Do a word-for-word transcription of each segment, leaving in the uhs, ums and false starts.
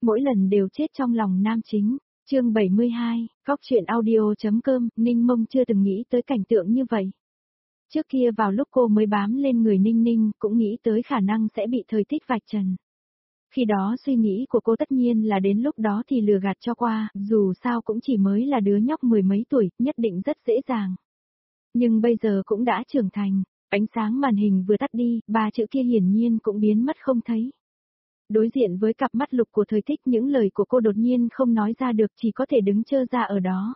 mỗi lần đều chết trong lòng nam chính. Chương bảy mươi hai, Góc truyện audio.com, Ninh Mông chưa từng nghĩ tới cảnh tượng như vậy. Trước kia vào lúc cô mới bám lên người Ninh Ninh, cũng nghĩ tới khả năng sẽ bị thời thích vạch trần. Khi đó suy nghĩ của cô tất nhiên là đến lúc đó thì lừa gạt cho qua, dù sao cũng chỉ mới là đứa nhóc mười mấy tuổi, nhất định rất dễ dàng. Nhưng bây giờ cũng đã trưởng thành, ánh sáng màn hình vừa tắt đi, ba chữ kia hiển nhiên cũng biến mất không thấy. Đối diện với cặp mắt lục của thời thích, những lời của cô đột nhiên không nói ra được, chỉ có thể đứng trơ ra ở đó.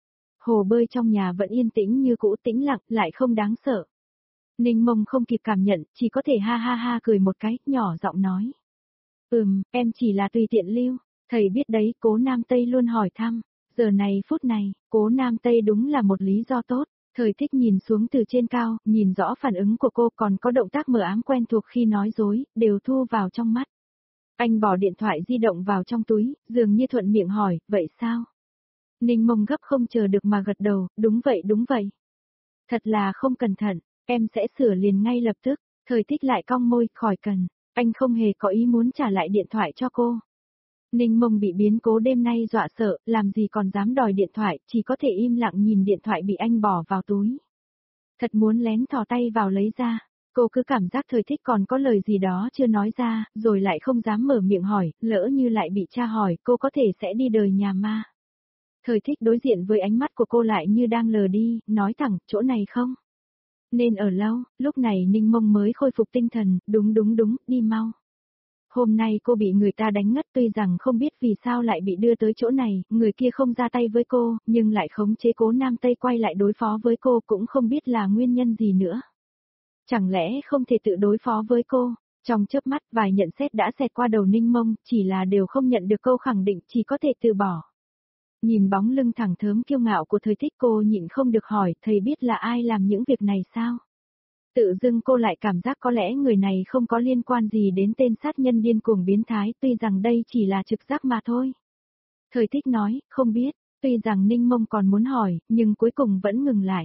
Hồ bơi trong nhà vẫn yên tĩnh như cũ, tĩnh lặng, lại không đáng sợ. Ninh Mông không kịp cảm nhận, chỉ có thể ha ha ha cười một cái, nhỏ giọng nói. Ừm, em chỉ là tùy tiện lưu, thầy biết đấy, Cố Nam Tây luôn hỏi thăm. Giờ này phút này, Cố Nam Tây đúng là một lý do tốt. Thời thích nhìn xuống từ trên cao, nhìn rõ phản ứng của cô, còn có động tác mờ ám quen thuộc khi nói dối, đều thu vào trong mắt. Anh bỏ điện thoại di động vào trong túi, dường như thuận miệng hỏi, vậy sao? Ninh Mông gấp không chờ được mà gật đầu, đúng vậy đúng vậy. Thật là không cẩn thận, em sẽ sửa liền ngay lập tức. Thời thích lại cong môi, khỏi cần, anh không hề có ý muốn trả lại điện thoại cho cô. Ninh Mông bị biến cố đêm nay dọa sợ, làm gì còn dám đòi điện thoại, chỉ có thể im lặng nhìn điện thoại bị anh bỏ vào túi. Thật muốn lén thò tay vào lấy ra, cô cứ cảm giác thời thích còn có lời gì đó chưa nói ra, rồi lại không dám mở miệng hỏi, lỡ như lại bị cha hỏi, cô có thể sẽ đi đời nhà ma. Thời thích đối diện với ánh mắt của cô lại như đang lờ đi, nói thẳng, chỗ này không? Nên ở lâu, lúc này Ninh Mông mới khôi phục tinh thần, đúng đúng đúng, đi mau. Hôm nay cô bị người ta đánh ngất, tuy rằng không biết vì sao lại bị đưa tới chỗ này, người kia không ra tay với cô, nhưng lại khống chế Cố Nam Tây quay lại đối phó với cô, cũng không biết là nguyên nhân gì nữa. Chẳng lẽ không thể tự đối phó với cô? Trong chớp mắt vài nhận xét đã xẹt qua đầu Ninh Mông, chỉ là đều không nhận được câu khẳng định, chỉ có thể từ bỏ. Nhìn bóng lưng thẳng thớm kiêu ngạo của thời thích, cô nhịn không được hỏi, thầy biết là ai làm những việc này sao? Tự dưng cô lại cảm giác có lẽ người này không có liên quan gì đến tên sát nhân điên cuồng biến thái, tuy rằng đây chỉ là trực giác mà thôi. Thời thích nói, không biết, tuy rằng Ninh Mông còn muốn hỏi, nhưng cuối cùng vẫn ngừng lại.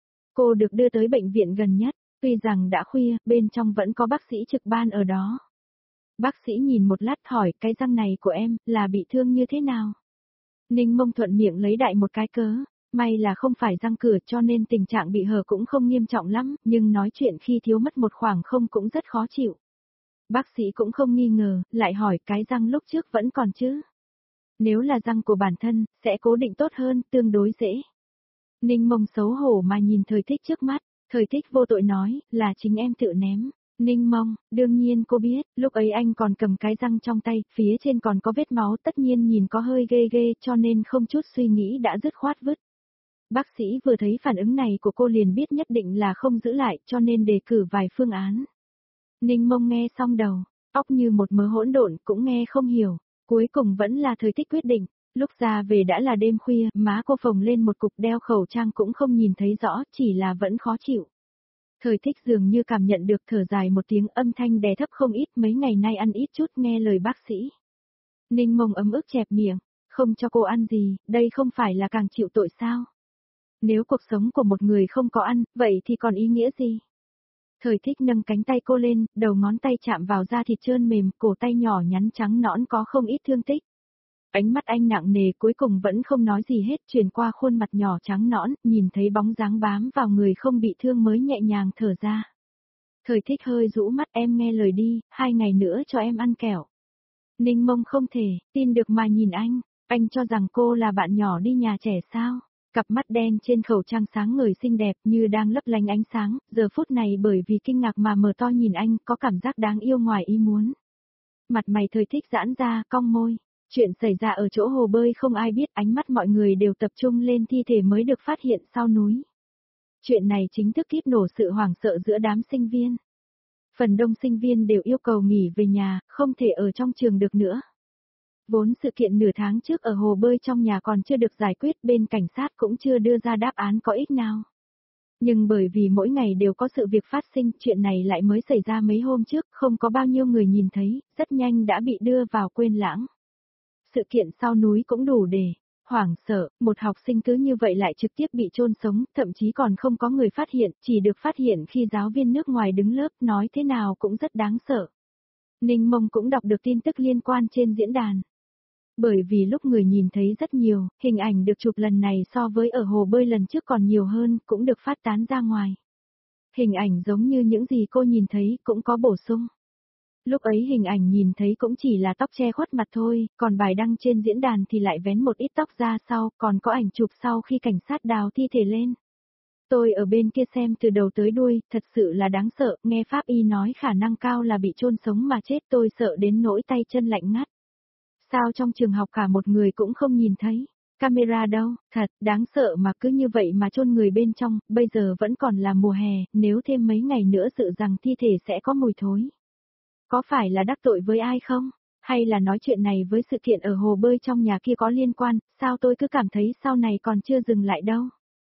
Cô được đưa tới bệnh viện gần nhất, tuy rằng đã khuya, bên trong vẫn có bác sĩ trực ban ở đó. Bác sĩ nhìn một lát hỏi, cái răng này của em, là bị thương như thế nào? Ninh Mông thuận miệng lấy đại một cái cớ. May là không phải răng cửa cho nên tình trạng bị hở cũng không nghiêm trọng lắm, nhưng nói chuyện khi thiếu mất một khoảng không cũng rất khó chịu. Bác sĩ cũng không nghi ngờ, lại hỏi cái răng lúc trước vẫn còn chứ? Nếu là răng của bản thân, sẽ cố định tốt hơn, tương đối dễ. Ninh Mông xấu hổ mà nhìn thời thích trước mắt, thời thích vô tội nói, là chính em tự ném. Ninh Mông, đương nhiên cô biết, lúc ấy anh còn cầm cái răng trong tay, phía trên còn có vết máu, tất nhiên nhìn có hơi ghê ghê, cho nên không chút suy nghĩ đã dứt khoát vứt. Bác sĩ vừa thấy phản ứng này của cô liền biết nhất định là không giữ lại, cho nên đề cử vài phương án. Ninh Mông nghe xong đầu, óc như một mớ hỗn độn, cũng nghe không hiểu, cuối cùng vẫn là thời thích quyết định. Lúc ra về đã là đêm khuya, má cô phồng lên một cục, đeo khẩu trang cũng không nhìn thấy rõ, chỉ là vẫn khó chịu. Thời thích dường như cảm nhận được, thở dài một tiếng, âm thanh đè thấp không ít, mấy ngày nay ăn ít chút nghe lời bác sĩ. Ninh Mông ấm ức chẹp miệng, không cho cô ăn gì, đây không phải là càng chịu tội sao? Nếu cuộc sống của một người không có ăn, vậy thì còn ý nghĩa gì? Thời thích nâng cánh tay cô lên, đầu ngón tay chạm vào da thịt trơn mềm, cổ tay nhỏ nhắn trắng nõn có không ít thương tích. Ánh mắt anh nặng nề, cuối cùng vẫn không nói gì hết, chuyển qua khuôn mặt nhỏ trắng nõn, nhìn thấy bóng dáng bám vào người không bị thương mới nhẹ nhàng thở ra. Thời thích hơi rũ mắt, em nghe lời đi, hai ngày nữa cho em ăn kẹo. Ninh Mông không thể tin được mà nhìn anh, anh cho rằng cô là bạn nhỏ đi nhà trẻ sao? Cặp mắt đen trên khẩu trang sáng ngời xinh đẹp như đang lấp lánh ánh sáng, giờ phút này bởi vì kinh ngạc mà mở to nhìn anh, có cảm giác đáng yêu ngoài ý muốn. Mặt mày thời thích giãn ra, cong môi. Chuyện xảy ra ở chỗ hồ bơi không ai biết, ánh mắt mọi người đều tập trung lên thi thể mới được phát hiện sau núi. Chuyện này chính thức kíp nổ sự hoảng sợ giữa đám sinh viên. Phần đông sinh viên đều yêu cầu nghỉ về nhà, không thể ở trong trường được nữa. Vốn sự kiện nửa tháng trước ở hồ bơi trong nhà còn chưa được giải quyết, bên cảnh sát cũng chưa đưa ra đáp án có ích nào. Nhưng bởi vì mỗi ngày đều có sự việc phát sinh, chuyện này lại mới xảy ra mấy hôm trước, không có bao nhiêu người nhìn thấy, rất nhanh đã bị đưa vào quên lãng. Sự kiện sau núi cũng đủ để hoảng sợ, một học sinh cứ như vậy lại trực tiếp bị chôn sống, thậm chí còn không có người phát hiện, chỉ được phát hiện khi giáo viên nước ngoài đứng lớp, nói thế nào cũng rất đáng sợ. Ninh Mông cũng đọc được tin tức liên quan trên diễn đàn. Bởi vì lúc người nhìn thấy rất nhiều, hình ảnh được chụp lần này so với ở hồ bơi lần trước còn nhiều hơn, cũng được phát tán ra ngoài. Hình ảnh giống như những gì cô nhìn thấy cũng có bổ sung. Lúc ấy hình ảnh nhìn thấy cũng chỉ là tóc che khuất mặt thôi, còn bài đăng trên diễn đàn thì lại vén một ít tóc ra sau, còn có ảnh chụp sau khi cảnh sát đào thi thể lên. Tôi ở bên kia xem từ đầu tới đuôi, thật sự là đáng sợ, nghe pháp y nói khả năng cao là bị chôn sống mà chết, tôi sợ đến nỗi tay chân lạnh ngắt. Sao trong trường học cả một người cũng không nhìn thấy? Camera đâu? Thật, đáng sợ mà cứ như vậy mà chôn người bên trong, bây giờ vẫn còn là mùa hè, nếu thêm mấy ngày nữa dự rằng thi thể sẽ có mùi thối. Có phải là đắc tội với ai không? Hay là nói chuyện này với sự kiện ở hồ bơi trong nhà kia có liên quan, sao tôi cứ cảm thấy sau này còn chưa dừng lại đâu?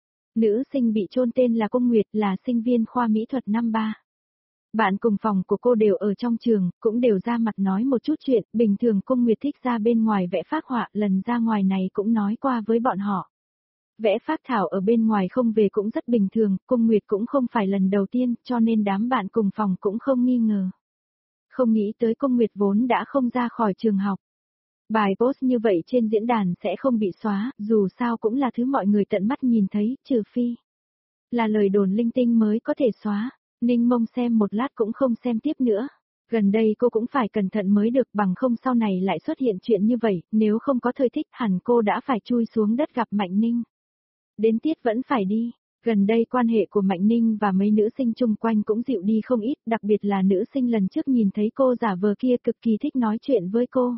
Nữ sinh bị chôn tên là Cung Nguyệt, là sinh viên khoa mỹ thuật năm ba. Bạn cùng phòng của cô đều ở trong trường, cũng đều ra mặt nói một chút chuyện, bình thường Cung Nguyệt thích ra bên ngoài vẽ phác họa, lần ra ngoài này cũng nói qua với bọn họ. Vẽ phác thảo ở bên ngoài không về cũng rất bình thường, Cung Nguyệt cũng không phải lần đầu tiên, cho nên đám bạn cùng phòng cũng không nghi ngờ. Không nghĩ tới Cung Nguyệt vốn đã không ra khỏi trường học. Bài post như vậy trên diễn đàn sẽ không bị xóa, dù sao cũng là thứ mọi người tận mắt nhìn thấy, trừ phi là lời đồn linh tinh mới có thể xóa. Ninh Mông xem một lát cũng không xem tiếp nữa. Gần đây cô cũng phải cẩn thận mới được, bằng không sau này lại xuất hiện chuyện như vậy, nếu không có Thời Thích hẳn cô đã phải chui xuống đất gặp Mạnh Ninh. Đến tiết vẫn phải đi. Gần đây quan hệ của Mạnh Ninh và mấy nữ sinh chung quanh cũng dịu đi không ít, đặc biệt là nữ sinh lần trước nhìn thấy cô giả vờ kia cực kỳ thích nói chuyện với cô.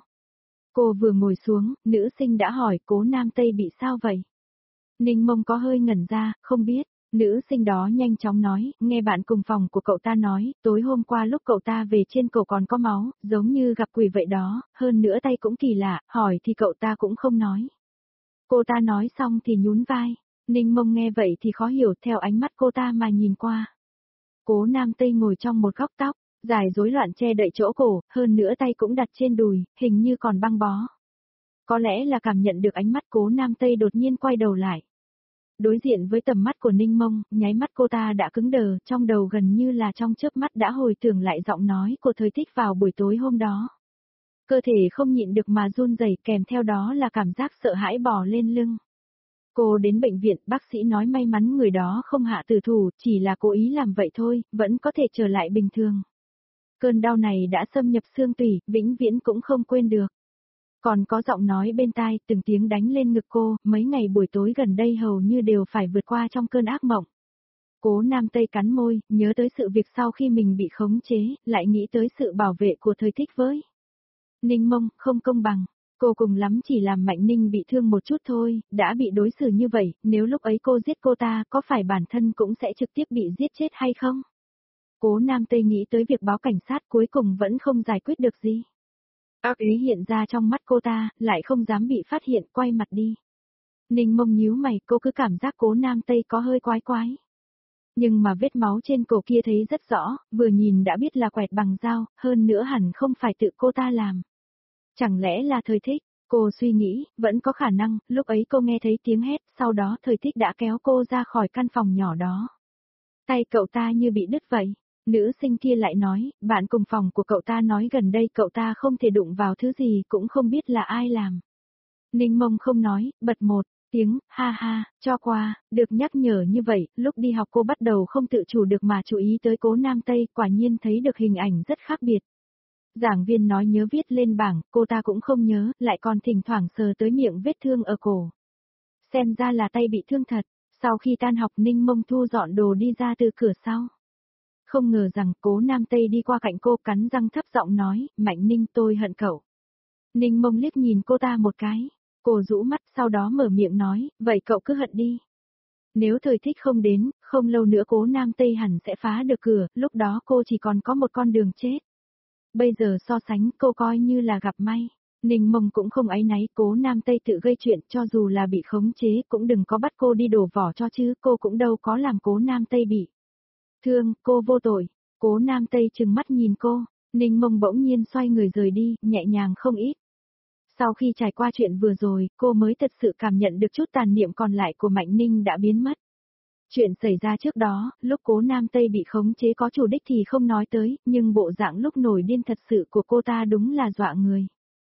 Cô vừa ngồi xuống, nữ sinh đã hỏi Cố Nam Tây bị sao vậy? Ninh Mông có hơi ngẩn ra, không biết. Nữ sinh đó nhanh chóng nói, nghe bạn cùng phòng của cậu ta nói, tối hôm qua lúc cậu ta về trên cổ còn có máu, giống như gặp quỷ vậy đó, hơn nữa tay cũng kỳ lạ, hỏi thì cậu ta cũng không nói. Cô ta nói xong thì nhún vai, Ninh Mông nghe vậy thì khó hiểu, theo ánh mắt cô ta mà nhìn qua. Cố Nam Tây ngồi trong một góc tóc, dài rối loạn che đậy chỗ cổ, hơn nữa tay cũng đặt trên đùi, hình như còn băng bó. Có lẽ là cảm nhận được ánh mắt Cố Nam Tây đột nhiên quay đầu lại. Đối diện với tầm mắt của Ninh Mông, nháy mắt cô ta đã cứng đờ, trong đầu gần như là trong chớp mắt đã hồi tưởng lại giọng nói của Thời Thích vào buổi tối hôm đó. Cơ thể không nhịn được mà run rẩy, kèm theo đó là cảm giác sợ hãi bò lên lưng. Cô đến bệnh viện, bác sĩ nói may mắn người đó không hạ tử thủ, chỉ là cố ý làm vậy thôi, vẫn có thể trở lại bình thường. Cơn đau này đã xâm nhập xương tủy, vĩnh viễn cũng không quên được. Còn có giọng nói bên tai, từng tiếng đánh lên ngực cô, mấy ngày buổi tối gần đây hầu như đều phải vượt qua trong cơn ác mộng. Cố Nam Tây cắn môi, nhớ tới sự việc sau khi mình bị khống chế, lại nghĩ tới sự bảo vệ của Thời Thích với Ninh Mông, không công bằng. Cô cùng lắm chỉ làm Mạnh Ninh bị thương một chút thôi, đã bị đối xử như vậy, nếu lúc ấy cô giết cô ta, có phải bản thân cũng sẽ trực tiếp bị giết chết hay không? Cố Nam Tây nghĩ tới việc báo cảnh sát, cuối cùng vẫn không giải quyết được gì. Ác ý hiện ra trong mắt cô ta, lại không dám bị phát hiện, quay mặt đi. Ninh Mông nhíu mày, cô cứ cảm giác Cố Nam Tây có hơi quái quái. Nhưng mà vết máu trên cổ kia thấy rất rõ, vừa nhìn đã biết là quẹt bằng dao, hơn nữa hẳn không phải tự cô ta làm. Chẳng lẽ là Thời Thích? Cô suy nghĩ, vẫn có khả năng, lúc ấy cô nghe thấy tiếng hét, sau đó Thời Thích đã kéo cô ra khỏi căn phòng nhỏ đó. Tay cậu ta như bị đứt vậy. Nữ sinh kia lại nói, bạn cùng phòng của cậu ta nói gần đây cậu ta không thể đụng vào thứ gì, cũng không biết là ai làm. Ninh Mông không nói, bật một tiếng, ha ha, cho qua, được nhắc nhở như vậy, lúc đi học cô bắt đầu không tự chủ được mà chú ý tới Cố Nam Tây, quả nhiên thấy được hình ảnh rất khác biệt. Giảng viên nói nhớ viết lên bảng, cô ta cũng không nhớ, lại còn thỉnh thoảng sờ tới miệng vết thương ở cổ. Xem ra là tay bị thương thật, sau khi tan học Ninh Mông thu dọn đồ đi ra từ cửa sau. Không ngờ rằng Cố Nam Tây đi qua cạnh cô, cắn răng thấp giọng nói, Mạnh Ninh tôi hận cậu. Ninh Mông liếc nhìn cô ta một cái, cô rũ mắt sau đó mở miệng nói, vậy cậu cứ hận đi. Nếu Thời Thích không đến, không lâu nữa Cố Nam Tây hẳn sẽ phá được cửa, lúc đó cô chỉ còn có một con đường chết. Bây giờ so sánh cô coi như là gặp may. Ninh Mông cũng không áy náy, Cố Nam Tây tự gây chuyện, cho dù là bị khống chế cũng đừng có bắt cô đi đổ vỏ cho chứ, cô cũng đâu có làm Cố Nam Tây bị thương, cô vô tội. Cố Nam Tây trừng mắt nhìn cô, Ninh Mông bỗng nhiên xoay người rời đi, nhẹ nhàng không ít. Sau khi trải qua chuyện vừa rồi, cô mới thật sự cảm nhận được chút tàn niệm còn lại của Mạnh Ninh đã biến mất. Chuyện xảy ra trước đó, lúc Cố Nam Tây bị khống chế có chủ đích thì không nói tới, nhưng bộ dạng lúc nổi điên thật sự của cô ta đúng là dọa người.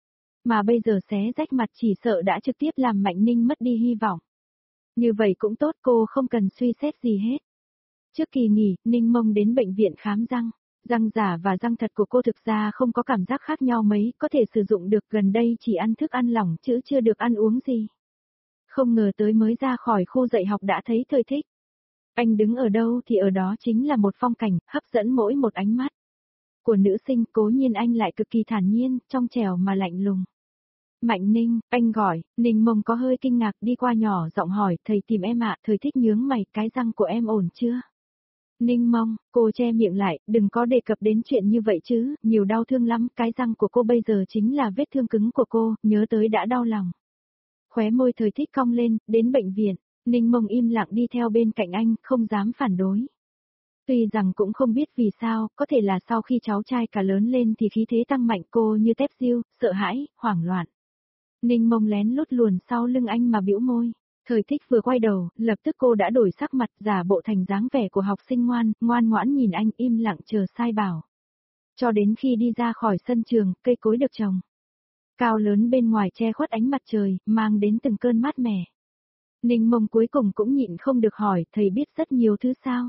Mà bây giờ xé rách mặt chỉ sợ đã trực tiếp làm Mạnh Ninh mất đi hy vọng. Như vậy cũng tốt, cô không cần suy xét gì hết. Trước kỳ nghỉ, Ninh Mông đến bệnh viện khám răng. Răng giả và răng thật của cô thực ra không có cảm giác khác nhau mấy, có thể sử dụng được, gần đây chỉ ăn thức ăn lỏng chứ chưa được ăn uống gì. Không ngờ tới mới ra khỏi khu dạy học đã thấy Thời Thích. Anh đứng ở đâu thì ở đó chính là một phong cảnh, hấp dẫn mỗi một ánh mắt. Của nữ sinh, cố nhiên anh lại cực kỳ thản nhiên, trong trẻo mà lạnh lùng. Mạnh Ninh, anh gọi. Ninh Mông có hơi kinh ngạc, đi qua nhỏ giọng hỏi, thầy tìm em ạ. Thời Thích nhướng mày, cái răng của em ổn chưa? Ninh Mông, cô che miệng lại, đừng có đề cập đến chuyện như vậy chứ, nhiều đau thương lắm, cái răng của cô bây giờ chính là vết thương cứng của cô, nhớ tới đã đau lòng. Khóe môi Thời Thích cong lên, đến bệnh viện, Ninh Mông im lặng đi theo bên cạnh anh, không dám phản đối. Tuy rằng cũng không biết vì sao, có thể là sau khi cháu trai cả lớn lên thì khí thế tăng mạnh, cô như tép diêu, sợ hãi, hoảng loạn. Ninh Mông lén lút luồn sau lưng anh mà bĩu môi. Thời Thích vừa quay đầu, lập tức cô đã đổi sắc mặt, giả bộ thành dáng vẻ của học sinh ngoan, ngoan ngoãn nhìn anh, im lặng chờ sai bảo. Cho đến khi đi ra khỏi sân trường, cây cối được trồng cao lớn bên ngoài che khuất ánh mặt trời, mang đến từng cơn mát mẻ. Ninh Mông cuối cùng cũng nhịn không được hỏi, thầy biết rất nhiều thứ sao?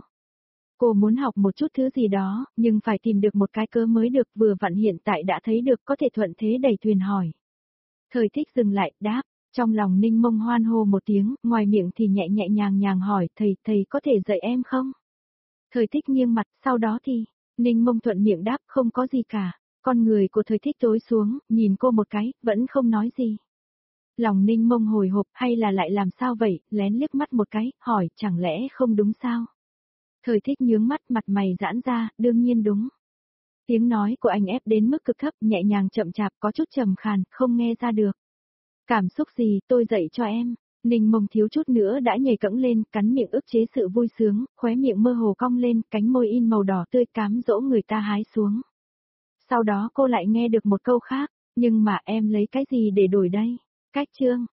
Cô muốn học một chút thứ gì đó, nhưng phải tìm được một cái cớ mới được, vừa vặn hiện tại đã thấy được, có thể thuận thế đẩy thuyền hỏi. Thời Thích dừng lại, đáp, trong lòng Ninh Mông hoan hô một tiếng, ngoài miệng thì nhẹ nhẹ nhàng nhàng hỏi, thầy, thầy có thể dạy em không? Thời Thích nghiêng mặt, sau đó thì, Ninh Mông thuận miệng đáp, không có gì cả. Con người của Thời Thích tối xuống, nhìn cô một cái, vẫn không nói gì. Lòng Ninh Mông hồi hộp, hay là lại làm sao vậy, lén liếc mắt một cái, hỏi, chẳng lẽ không đúng sao? Thời Thích nhướng mắt, mặt mày giãn ra, đương nhiên đúng. Tiếng nói của anh ép đến mức cực thấp, nhẹ nhàng chậm chạp, có chút trầm khàn, không nghe ra được. Cảm xúc gì, tôi dạy cho em. Ninh Mông thiếu chút nữa đã nhảy cẫng lên, cắn miệng ức chế sự vui sướng, khóe miệng mơ hồ cong lên, cánh môi in màu đỏ tươi cám dỗ người ta hái xuống. Sau đó cô lại nghe được một câu khác, nhưng mà em lấy cái gì để đổi đây? Cách chương.